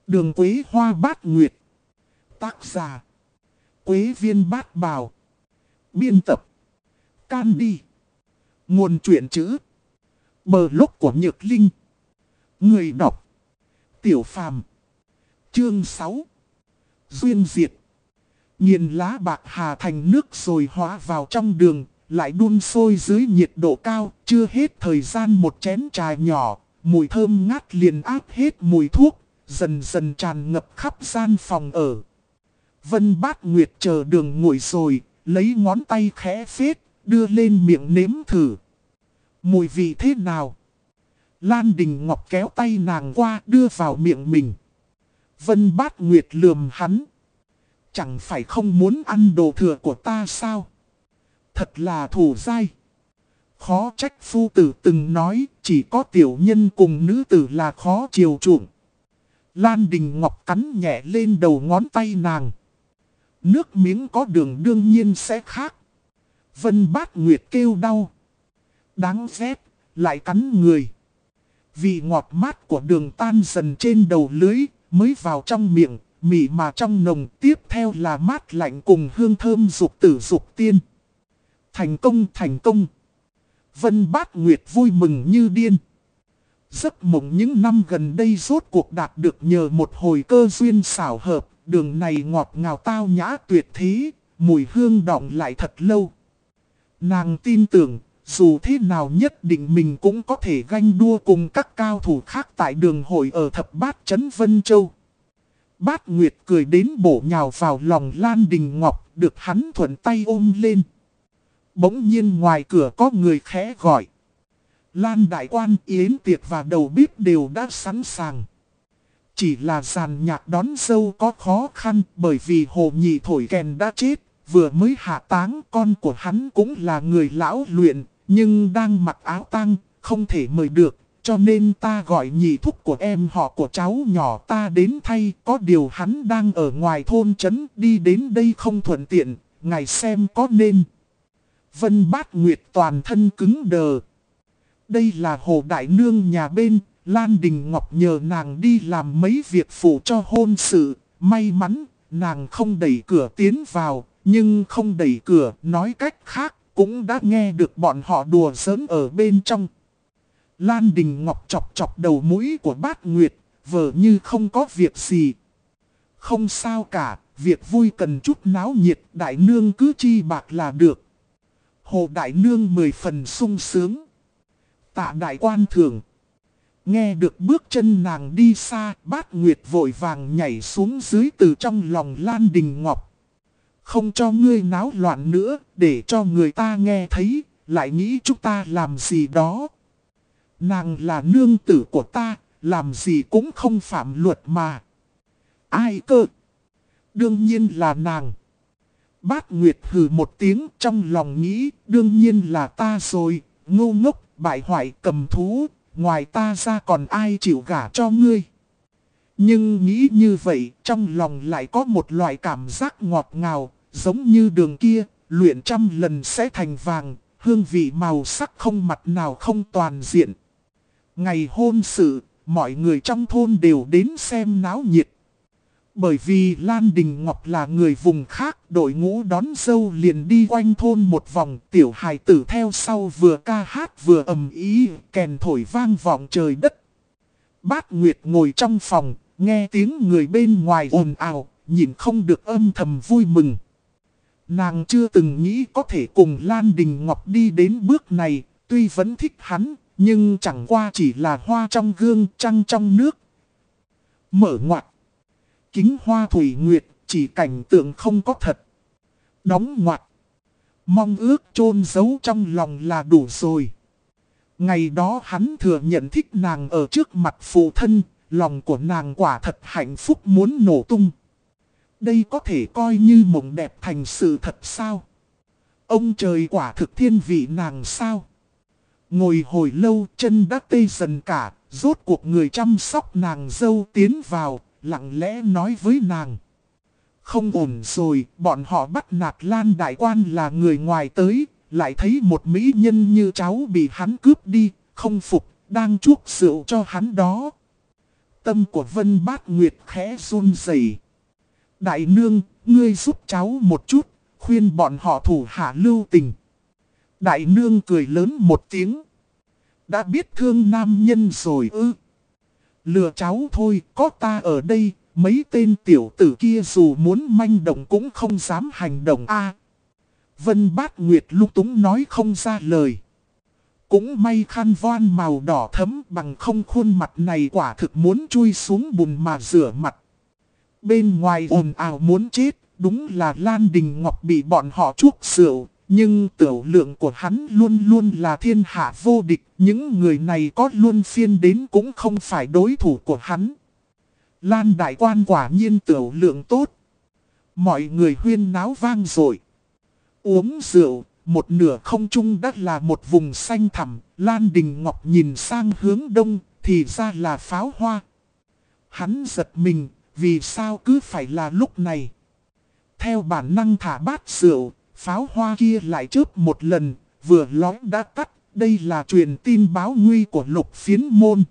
Đường Quế Hoa Bát Nguyệt. Tác giả: Quế Viên Bát Bào. Biên tập: Candy. Nguồn truyện chữ Blog của Nhược Linh. Người đọc: Tiểu Phàm. Chương 6. Duyên diệt. Nghiền lá bạc hà thành nước rồi hóa vào trong đường, lại đun sôi dưới nhiệt độ cao. Chưa hết thời gian một chén trà nhỏ, mùi thơm ngát liền áp hết mùi thuốc, dần dần tràn ngập khắp gian phòng ở. Vân Bát Nguyệt chờ đường nguội rồi, lấy ngón tay khẽ phết, đưa lên miệng nếm thử. Mùi vị thế nào? Lan Đình Ngọc kéo tay nàng qua đưa vào miệng mình. Vân Bát Nguyệt lườm hắn. Chẳng phải không muốn ăn đồ thừa của ta sao? Thật là thủ dai. Khó trách phu tử từng nói chỉ có tiểu nhân cùng nữ tử là khó chiều chuộng. Lan Đình Ngọc cắn nhẹ lên đầu ngón tay nàng. Nước miếng có đường đương nhiên sẽ khác. Vân Bát Nguyệt kêu đau. Đáng ghét, lại cắn người. Vị ngọt mát của đường tan dần trên đầu lưới, mới vào trong miệng, mị mà trong nồng. Tiếp theo là mát lạnh cùng hương thơm dục tử dục tiên. Thành công, thành công. Vân Bát Nguyệt vui mừng như điên. Giấc mộng những năm gần đây rốt cuộc đạt được nhờ một hồi cơ duyên xảo hợp. Đường này ngọt ngào tao nhã tuyệt thế, mùi hương đọng lại thật lâu. Nàng tin tưởng, dù thế nào nhất định mình cũng có thể ganh đua cùng các cao thủ khác tại đường hội ở thập bát trấn Vân Châu. Bát Nguyệt cười đến bổ nhào vào lòng Lan Đình Ngọc, được hắn thuận tay ôm lên. Bỗng nhiên ngoài cửa có người khẽ gọi. Lan đại quan, yến tiệc và đầu bếp đều đã sẵn sàng. Chỉ là dàn nhạc đón dâu có khó khăn bởi vì Hồ Nhị thổi kèn đã chết. Vừa mới hạ táng, con của hắn cũng là người lão luyện, nhưng đang mặc áo tang, không thể mời được. Cho nên ta gọi nhị thúc của em họ của cháu nhỏ ta đến thay. Có điều hắn đang ở ngoài thôn trấn, đi đến đây không thuận tiện, ngài xem có nên. Vân Bát Nguyệt toàn thân cứng đờ. Đây là Hồ Đại Nương nhà bên, Lan Đình Ngọc nhờ nàng đi làm mấy việc phụ cho hôn sự. May mắn, nàng không đẩy cửa tiến vào, nhưng không đẩy cửa, nói cách khác, cũng đã nghe được bọn họ đùa giỡn ở bên trong. Lan Đình Ngọc chọc chọc đầu mũi của Bát Nguyệt, vờ như không có việc gì. Không sao cả, việc vui cần chút náo nhiệt, đại nương cứ chi bạc là được. Hồ Đại Nương 10 phần sung sướng. Tạ đại quan thưởng. Nghe được bước chân nàng đi xa, Bát Nguyệt vội vàng nhảy xuống dưới từ trong lòng Lan Đình Ngọc. Không cho ngươi náo loạn nữa, để cho người ta nghe thấy, lại nghĩ chúng ta làm gì đó. Nàng là nương tử của ta, làm gì cũng không phạm luật mà. Ai cơ? Đương nhiên là nàng. Bát Nguyệt hừ một tiếng, trong lòng nghĩ, đương nhiên là ta rồi, ngu ngốc, bại hoại, cầm thú, ngoài ta ra còn ai chịu gả cho ngươi. Nhưng nghĩ như vậy, trong lòng lại có một loại cảm giác ngọt ngào, giống như đường kia, luyện 100 lần sẽ thành vàng, hương vị màu sắc không mặt nào không toàn diện. Ngày hôn sự, mọi người trong thôn đều đến xem náo nhiệt. Bởi vì Lan Đình Ngọc là người vùng khác, đội ngũ đón dâu liền đi quanh thôn một vòng, tiểu hài tử theo sau vừa ca hát vừa ầm ý, kèn thổi vang vọng trời đất. Bát Nguyệt ngồi trong phòng, nghe tiếng người bên ngoài ồn ào, nhìn không được âm thầm vui mừng. Nàng chưa từng nghĩ có thể cùng Lan Đình Ngọc đi đến bước này, tuy vẫn thích hắn, nhưng chẳng qua chỉ là hoa trong gương, trăng trong nước. Mở ngoặt. Kính hoa thủy nguyệt, chỉ cảnh tượng không có thật. Đóng ngoặt. Mong ước chôn giấu trong lòng là đủ rồi. Ngày đó hắn thừa nhận thích nàng ở trước mặt phụ thân, lòng của nàng quả thật hạnh phúc muốn nổ tung. Đây có thể coi như mộng đẹp thành sự thật sao? Ông trời quả thực thiên vị nàng sao? Ngồi hồi lâu chân đã tê dần cả, rốt cuộc người chăm sóc nàng dâu tiến vào, lặng lẽ nói với nàng. Không ổn rồi, bọn họ bắt nạt Lan đại quan là người ngoài tới, lại thấy một mỹ nhân như cháu bị hắn cướp đi, không phục, đang chuốc rượu cho hắn đó. tâm của Vân Bát Nguyệt khẽ run rẩy. Đại nương, ngươi giúp cháu một chút, khuyên bọn họ thủ hạ lưu tình. Đại nương cười lớn một tiếng. Đã biết thương nam nhân rồi ư? Lừa cháu thôi, có ta ở đây, mấy tên tiểu tử kia dù muốn manh động cũng không dám hành động a. Vân Bát Nguyệt lung túng nói không ra lời. Cũng may khăn voan màu đỏ thấm bằng không khuôn mặt này quả thực muốn chui xuống bùn mà rửa mặt. Bên ngoài ồn ào muốn chết, đúng là Lan Đình Ngọc bị bọn họ chuốc rượu. Nhưng tiểu lượng của hắn luôn luôn là thiên hạ vô địch, những người này có luân phiên đến cũng không phải đối thủ của hắn. Lan đại quan quả nhiên tiểu lượng tốt. Mọi người huyên náo vang dội. Uống rượu, một nửa không trung đất là một vùng xanh thẳm. Lan Đình Ngọc nhìn sang hướng đông, thì ra là pháo hoa. Hắn giật mình, vì sao cứ phải là lúc này? Theo bản năng thả bát rượu, pháo hoa kia lại chớp một lần, vừa lói đã tắt. Đây là truyền tin báo nguy của Lục Phiến Môn.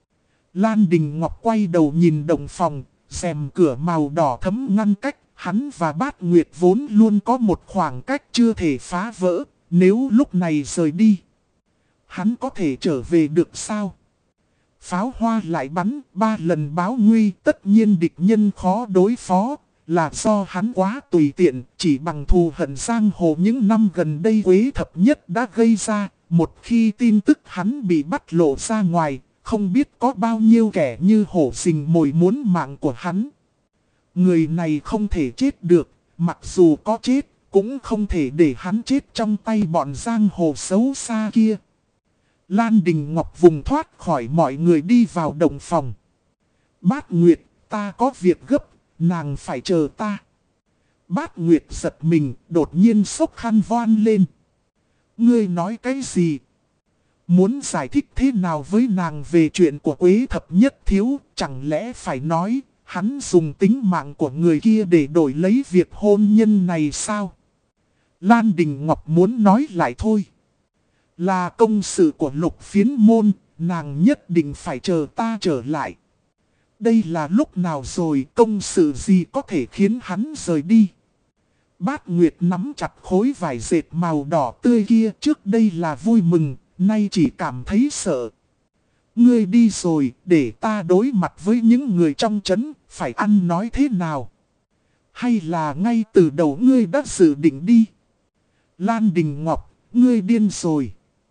Lan Đình Ngọc quay đầu nhìn động phòng, rèm cửa màu đỏ thấm ngăn cách. Hắn và Bát Nguyệt vốn luôn có một khoảng cách chưa thể phá vỡ. Nếu lúc này rời đi, hắn có thể trở về được sao? Pháo hoa lại bắn 3 lần báo nguy, tất nhiên địch nhân khó đối phó. Là do hắn quá tùy tiện, chỉ bằng thù hận giang hồ những năm gần đây Quế Thập Nhất đã gây ra. Một khi tin tức hắn bị bắt lộ ra ngoài, không biết có bao nhiêu kẻ như hổ rình mồi muốn mạng của hắn. Người này không thể chết được, mặc dù có chết, cũng không thể để hắn chết trong tay bọn giang hồ xấu xa kia. Lan Đình Ngọc vùng thoát khỏi mọi người đi vào động phòng. Bát Nguyệt, ta có việc gấp. Nàng phải chờ ta. Bát Nguyệt giật mình, đột nhiên xốc khăn voan lên. Ngươi nói cái gì? Muốn giải thích thế nào với nàng về chuyện của Quế Thập Nhất thiếu? Chẳng lẽ phải nói, hắn dùng tính mạng của người kia để đổi lấy việc hôn nhân này sao? Lan Đình Ngọc muốn nói lại thôi. Là công sự của Lục Phiến Môn, nàng nhất định phải chờ ta trở lại. Đây là lúc nào rồi, công sự gì có thể khiến hắn rời đi? Bát Nguyệt nắm chặt khối vải dệt màu đỏ tươi kia, trước đây là vui mừng, nay chỉ cảm thấy sợ. Ngươi đi rồi, để ta đối mặt với những người trong trấn, phải ăn nói thế nào? Hay là ngay từ đầu ngươi đã dự định đi? Lan Đình Ngọc, ngươi điên rồi.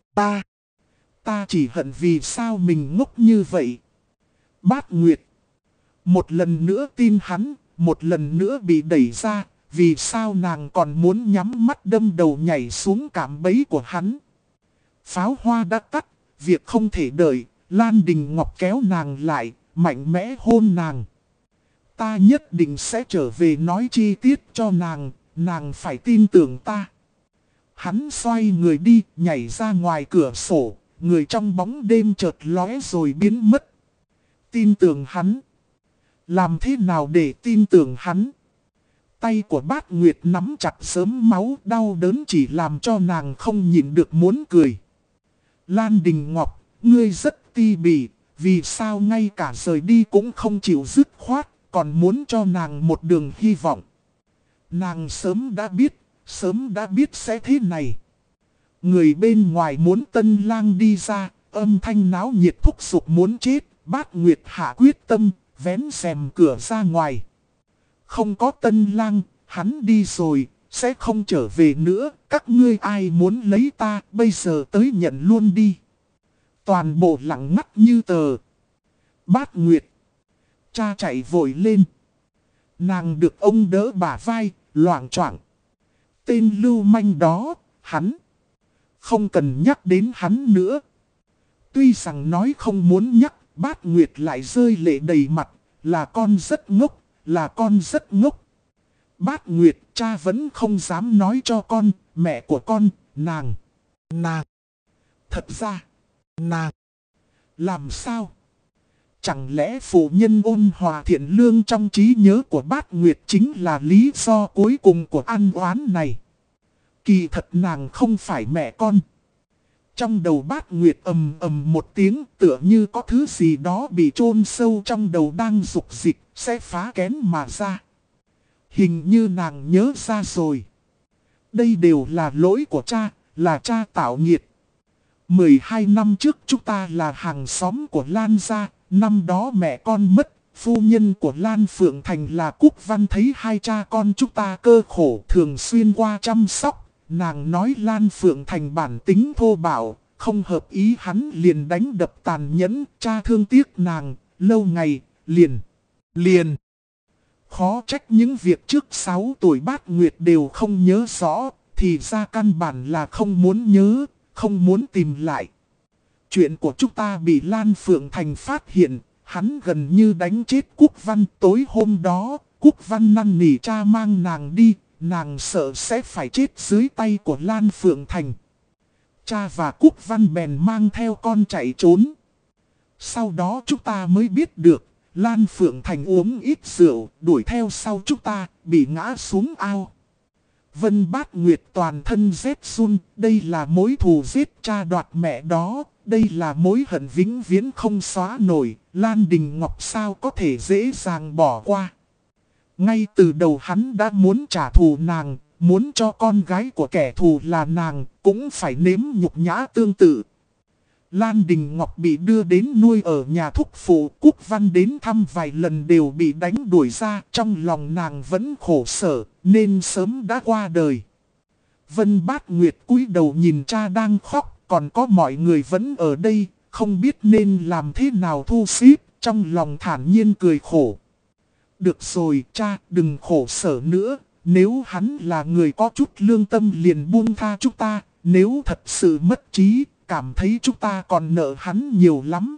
Ta chỉ hận vì sao mình ngốc như vậy. Bát Nguyệt. Một lần nữa tin hắn, một lần nữa bị đẩy ra, vì sao nàng còn muốn nhắm mắt đâm đầu nhảy xuống cạm bẫy của hắn. Pháo hoa đã tắt, việc không thể đợi, Lan Đình Ngọc kéo nàng lại, mạnh mẽ hôn nàng. Ta nhất định sẽ trở về nói chi tiết cho nàng phải tin tưởng ta. Hắn xoay người đi, nhảy ra ngoài cửa sổ, người trong bóng đêm chợt lóe rồi biến mất. Tin tưởng hắn. Làm thế nào để tin tưởng hắn? Tay của Bát Nguyệt nắm chặt sớm máu, đau đớn chỉ làm cho nàng không nhịn được muốn cười. Lan Đình Ngọc, ngươi rất ti bỉ, vì sao ngay cả rời đi cũng không chịu dứt khoát, còn muốn cho nàng một đường hy vọng. Nàng sớm đã biết sẽ thế này. Người bên ngoài muốn Tân Lang đi ra, âm thanh náo nhiệt thúc giục muốn chết, Bát Nguyệt hạ quyết tâm, vén rèm cửa ra ngoài. Không có Tân Lang, hắn đi rồi, sẽ không trở về nữa, các ngươi ai muốn lấy ta, bây giờ tới nhận luôn đi. Toàn bộ lặng ngắt như tờ. Bát Nguyệt. Cha chạy vội lên. Nàng được ông đỡ bả vai, loạng choạng. Tên lưu manh đó, hắn. Không cần nhắc đến hắn nữa. Tuy rằng nói không muốn nhắc, Bát Nguyệt lại rơi lệ đầy mặt. Là con rất ngốc, là con rất ngốc. Bát Nguyệt, cha vẫn không dám nói cho con, mẹ của con, nàng. Thật ra, nàng. Làm sao? Chẳng lẽ phụ nhân ôn hòa thiện lương trong trí nhớ của Bát Nguyệt chính là lý do cuối cùng của ăn oán này? Kỳ thật nàng không phải mẹ con. Trong đầu Bát Nguyệt ầm ầm một tiếng, tựa như có thứ gì đó bị chôn sâu trong đầu đang rục dịch, sẽ phá kén mà ra. Hình như nàng nhớ ra rồi. Đây đều là lỗi của cha, là cha tạo nghiệt. 12 năm trước chúng ta là hàng xóm của Lan gia, năm đó mẹ con mất, phu nhân của Lan Phượng Thành là Cúc Văn thấy hai cha con chúng ta cơ khổ thường xuyên qua chăm sóc. Nàng nói Lan Phượng Thành bản tính thô bạo, không hợp ý hắn liền đánh đập tàn nhẫn, cha thương tiếc nàng, lâu ngày, liền. Khó trách những việc trước 6 tuổi Bát Nguyệt đều không nhớ rõ, thì ra căn bản là không muốn nhớ, không muốn tìm lại. Chuyện của chúng ta bị Lan Phượng Thành phát hiện, hắn gần như đánh chết Cúc Văn. Tối hôm đó, Cúc Văn năn nỉ cha mang nàng đi, nàng sợ sẽ phải chết dưới tay của Lan Phượng Thành. Cha và Cúc Văn bèn mang theo con chạy trốn. Sau đó chúng ta mới biết được, Lan Phượng Thành uống ít rượu, đuổi theo sau chúng ta, bị ngã xuống ao. Vân Bát Nguyệt toàn thân rét run, đây là mối thù giết cha đoạt mẹ đó, đây là mối hận vĩnh viễn không xóa nổi, Lan Đình Ngọc sao có thể dễ dàng bỏ qua. Ngay từ đầu hắn đã muốn trả thù nàng, muốn cho con gái của kẻ thù là nàng, cũng phải nếm nhục nhã tương tự. Lan Đình Ngọc bị đưa đến nuôi ở nhà thúc phụ, Cúc Văn đến thăm vài lần đều bị đánh đuổi ra, trong lòng nàng vẫn khổ sở, nên sớm đã qua đời. Vân Bát Nguyệt cúi đầu nhìn cha đang khóc, còn có mọi người vẫn ở đây, không biết nên làm thế nào thu xếp, trong lòng thản nhiên cười khổ. Được rồi cha, đừng khổ sở nữa, nếu hắn là người có chút lương tâm liền buông tha chúng ta, nếu thật sự mất trí, cảm thấy chúng ta còn nợ hắn nhiều lắm,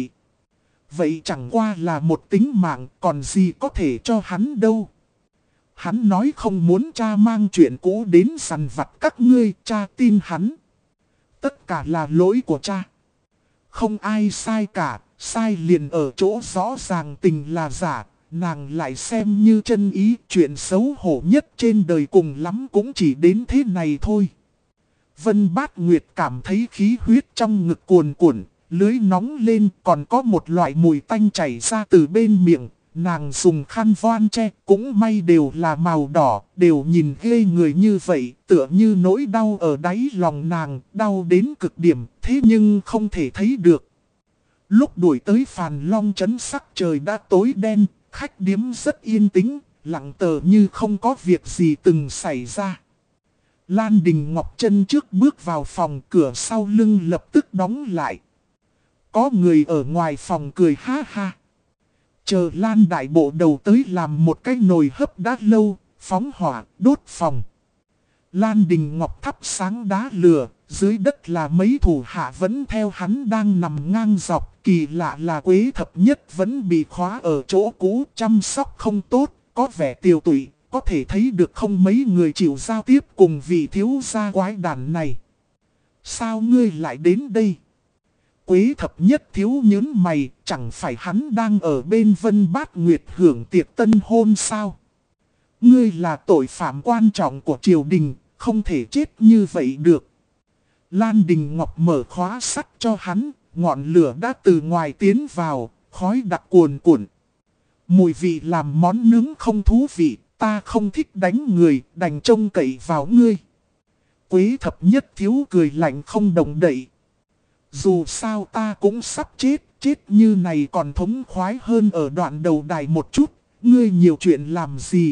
vậy chẳng qua là một tính mạng, còn gì có thể cho hắn đâu. Hắn nói không muốn cha mang chuyện cũ đến sằn vặt các ngươi, cha tin hắn. Tất cả là lỗi của cha. Không ai sai cả, sai liền ở chỗ rõ ràng tình là giả, nàng lại xem như chân ý, chuyện xấu hổ nhất trên đời cùng lắm cũng chỉ đến thế này thôi. Vân Bát Nguyệt cảm thấy khí huyết trong ngực cuồn cuộn, lưới nóng lên, còn có một loại mùi tanh chảy ra từ bên miệng. Nàng dùng khăn voan che, cũng may đều là màu đỏ, đều nhìn ghê người như vậy, tựa như nỗi đau ở đáy lòng nàng, đau đến cực điểm, thế nhưng không thể thấy được. Lúc đuổi tới Phàn Long trấn sắc trời đã tối đen, khách điếm rất yên tĩnh, lặng tờ như không có việc gì từng xảy ra. Lan Đình Ngọc chân trước bước vào phòng, cửa sau lưng lập tức đóng lại. Có người ở ngoài phòng cười ha ha. Chờ Lan Đại Bộ đầu tới làm một cái nồi hấp đã lâu, phóng hỏa, đốt phòng. Lan Đình Ngọc thắp sáng đá lửa, dưới đất là mấy thủ hạ vẫn theo hắn đang nằm ngang dọc. Kỳ lạ là Quế Thập Nhất vẫn bị khóa ở chỗ cũ, chăm sóc không tốt, có vẻ tiều tụy. Có thể thấy được không mấy người chịu giao tiếp cùng vị thiếu gia quái đản này. Sao ngươi lại đến đây? Quế Thập Nhất thiếu nhớn mày, chẳng phải hắn đang ở bên Vân Bát Nguyệt hưởng tiệc tân hôn sao? Ngươi là tội phạm quan trọng của triều đình, không thể chết như vậy được. Lan Đình Ngọc mở khóa sắt cho hắn, ngọn lửa đã từ ngoài tiến vào, khói đặc cuồn cuộn. Mùi vị làm món nướng không thú vị, ta không thích đánh người, đành trông cậy vào ngươi. Quế Thập Nhất thiếu cười lạnh không động đậy. Dù sao ta cũng sắp chết, chết như này còn thống khoái hơn ở đoạn đầu đài một chút, ngươi nhiều chuyện làm gì?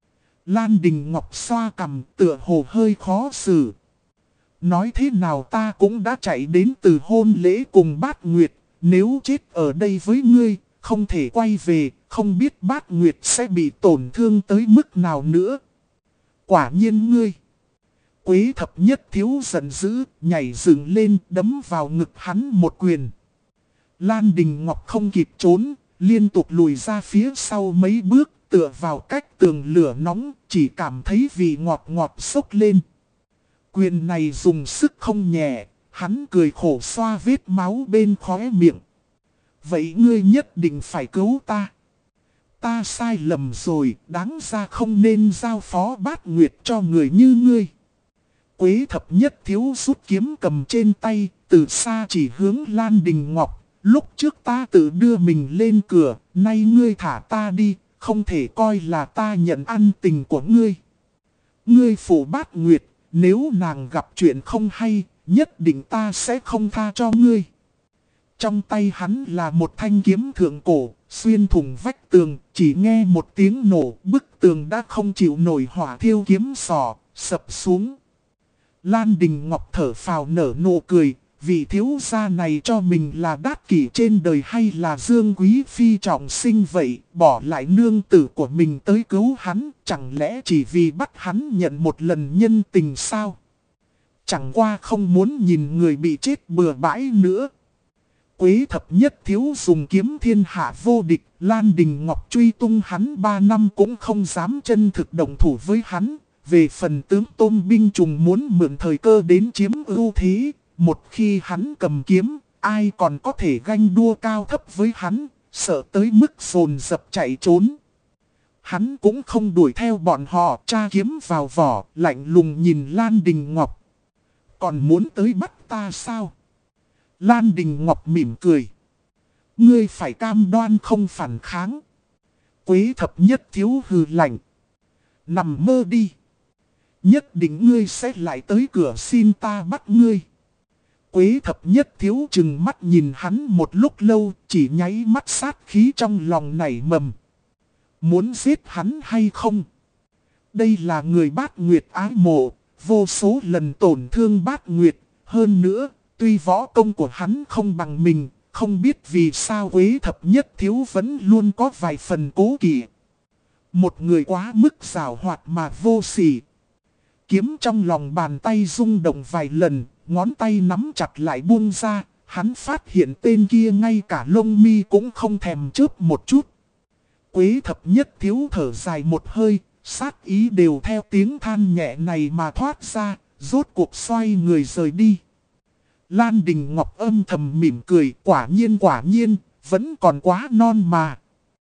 Lan Đình Ngọc xoa cằm, tựa hồ hơi khó xử. Nói thế nào ta cũng đã chạy đến từ hôn lễ cùng Bát Nguyệt, nếu chết ở đây với ngươi, không thể quay về, không biết Bát Nguyệt sẽ bị tổn thương tới mức nào nữa. Quả nhiên ngươi. Quế Thập Nhất thiếu giận dữ, nhảy dựng lên đấm vào ngực hắn một quyền. Lan Đình Ngọc không kịp trốn, liên tục lùi ra phía sau mấy bước, tựa vào cách tường lửa nóng, chỉ cảm thấy vị ngọt ngọt sốc lên. Quyền này dùng sức không nhẹ, hắn cười khổ xoa vết máu bên khóe miệng. Vậy ngươi nhất định phải cứu ta. Ta sai lầm rồi, đáng ra không nên giao phó Bát Nguyệt cho người như ngươi. Quế thập nhất thiếu rút kiếm cầm trên tay, từ xa chỉ hướng Lan Đình Ngọc. Lúc trước ta tự đưa mình lên cửa, nay ngươi thả ta đi, không thể coi là ta nhận ân tình của ngươi. Ngươi phủ Bát Nguyệt, nếu nàng gặp chuyện không hay, nhất định ta sẽ không tha cho ngươi. Trong tay hắn là một thanh kiếm thượng cổ, xuyên thủng vách tường, chỉ nghe một tiếng nổ, bức tường đã không chịu nổi hỏa thiêu kiếm sò, sập xuống. Lan Đình Ngọc thở phào nở nụ cười, vị thiếu gia này cho mình là đát kỷ trên đời hay là Dương Quý Phi trọng sinh vậy, bỏ lại nương tử của mình tới cứu hắn, chẳng lẽ chỉ vì bắt hắn nhận một lần nhân tình sao? Chẳng qua không muốn nhìn người bị chết bừa bãi nữa. Quế thập nhất thiếu dùng kiếm thiên hạ vô địch, Lan Đình Ngọc truy tung hắn 3 năm cũng không dám chân thực động thủ với hắn. Về phần tướng Tôn Binh Trùng muốn mượn thời cơ đến chiếm ưu thế, một khi hắn cầm kiếm, ai còn có thể ganh đua cao thấp với hắn, sợ tới mức dồn dập chạy trốn. Hắn cũng không đuổi theo bọn họ, tra kiếm vào vỏ, lạnh lùng nhìn Lan Đình Ngọc. Còn muốn tới bắt ta sao? Lan Đình Ngọc mỉm cười. Ngươi phải cam đoan không phản kháng. Quế thập nhất thiếu hừ lạnh. Nằm mơ đi. Nhất định ngươi sẽ lại tới cửa xin ta bắt ngươi. Quế thập nhất thiếu chừng mắt nhìn hắn một lúc lâu, chỉ nháy mắt sát khí trong lòng nảy mầm. Muốn giết hắn hay không? Đây là người Bát Nguyệt ái mộ, vô số lần tổn thương Bát Nguyệt. Hơn nữa, tuy võ công của hắn không bằng mình, không biết vì sao Quế thập nhất thiếu vẫn luôn có vài phần cố kỵ. Một người quá mức giàu hoạt mà vô sỉ. Kiếm trong lòng bàn tay rung động vài lần, ngón tay nắm chặt lại buông ra, hắn phát hiện tên kia ngay cả lông mi cũng không thèm chớp một chút. Quế thập nhất thiếu thở dài một hơi, sát ý đều theo tiếng than nhẹ này mà thoát ra, rốt cuộc xoay người rời đi. Lan Đình Ngọc âm thầm mỉm cười, quả nhiên, vẫn còn quá non mà.